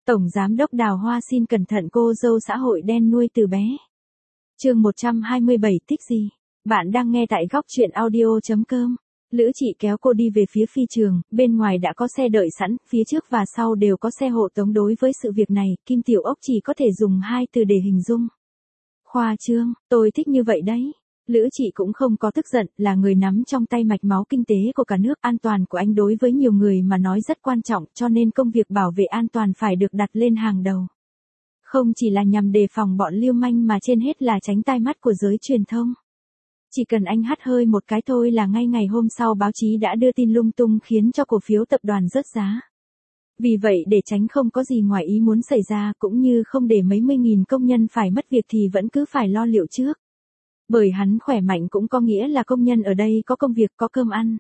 Tổng Giám đốc Đào Hoa xin cẩn thận cô dâu xã hội đen nuôi từ bé. Chương 127 thích gì? Bạn đang nghe tại góc truyện audio.com. Lữ Chị kéo cô đi về phía phi trường, bên ngoài đã có xe đợi sẵn, phía trước và sau đều có xe hộ tống. Đối với sự việc này, Kim Tiểu Ốc chỉ có thể dùng hai từ để hình dung. Khoa trương, tôi thích như vậy đấy. Lữ Chị cũng không có tức giận, là người nắm trong tay mạch máu kinh tế của cả nước. An toàn của anh đối với nhiều người mà nói rất quan trọng, cho nên công việc bảo vệ an toàn phải được đặt lên hàng đầu. Không chỉ là nhằm đề phòng bọn lưu manh mà trên hết là tránh tai mắt của giới truyền thông. Chỉ cần anh hắt hơi một cái thôi là ngay ngày hôm sau báo chí đã đưa tin lung tung khiến cho cổ phiếu tập đoàn rớt giá. Vì vậy để tránh không có gì ngoài ý muốn xảy ra cũng như không để mấy mươi nghìn công nhân phải mất việc thì vẫn cứ phải lo liệu trước. Bởi hắn khỏe mạnh cũng có nghĩa là công nhân ở đây có công việc có cơm ăn.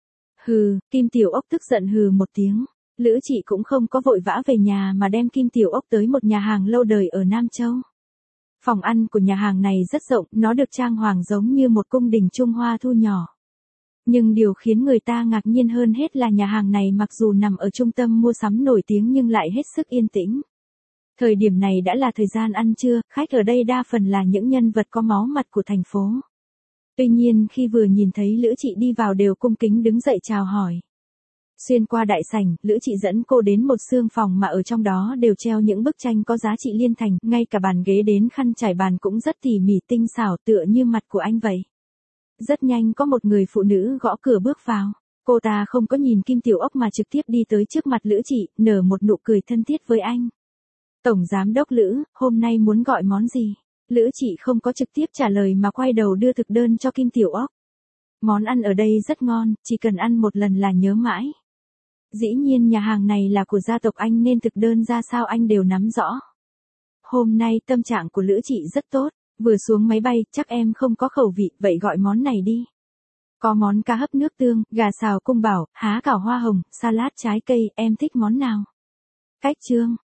Hừ, Kim Tiểu Ốc tức giận hừ một tiếng. Lữ Chị cũng không có vội vã về nhà mà đem Kim Tiểu Ốc tới một nhà hàng lâu đời ở Nam Châu. Phòng ăn của nhà hàng này rất rộng, nó được trang hoàng giống như một cung đình Trung Hoa thu nhỏ. Nhưng điều khiến người ta ngạc nhiên hơn hết là nhà hàng này mặc dù nằm ở trung tâm mua sắm nổi tiếng nhưng lại hết sức yên tĩnh. Thời điểm này đã là thời gian ăn trưa, khách ở đây đa phần là những nhân vật có máu mặt của thành phố. Tuy nhiên khi vừa nhìn thấy Lữ Chị đi vào đều cung kính đứng dậy chào hỏi. Xuyên qua đại sảnh, Lữ Chị dẫn cô đến một xương phòng mà ở trong đó đều treo những bức tranh có giá trị liên thành, ngay cả bàn ghế đến khăn trải bàn cũng rất tỉ mỉ tinh xảo tựa như mặt của anh vậy. Rất nhanh có một người phụ nữ gõ cửa bước vào. Cô ta không có nhìn Kim Tiểu Ốc mà trực tiếp đi tới trước mặt Lữ Chị, nở một nụ cười thân thiết với anh. Tổng Giám đốc Lữ, hôm nay muốn gọi món gì? Lữ Chị không có trực tiếp trả lời mà quay đầu đưa thực đơn cho Kim Tiểu Ốc. Món ăn ở đây rất ngon, chỉ cần ăn một lần là nhớ mãi. Dĩ nhiên nhà hàng này là của gia tộc anh nên thực đơn ra sao anh đều nắm rõ. Hôm nay tâm trạng của Lữ Chị rất tốt, vừa xuống máy bay chắc em không có khẩu vị, vậy gọi món này đi. Có món cá hấp nước tương, gà xào cung bảo, há cảo hoa hồng, salad trái cây, em thích món nào? Cách chương,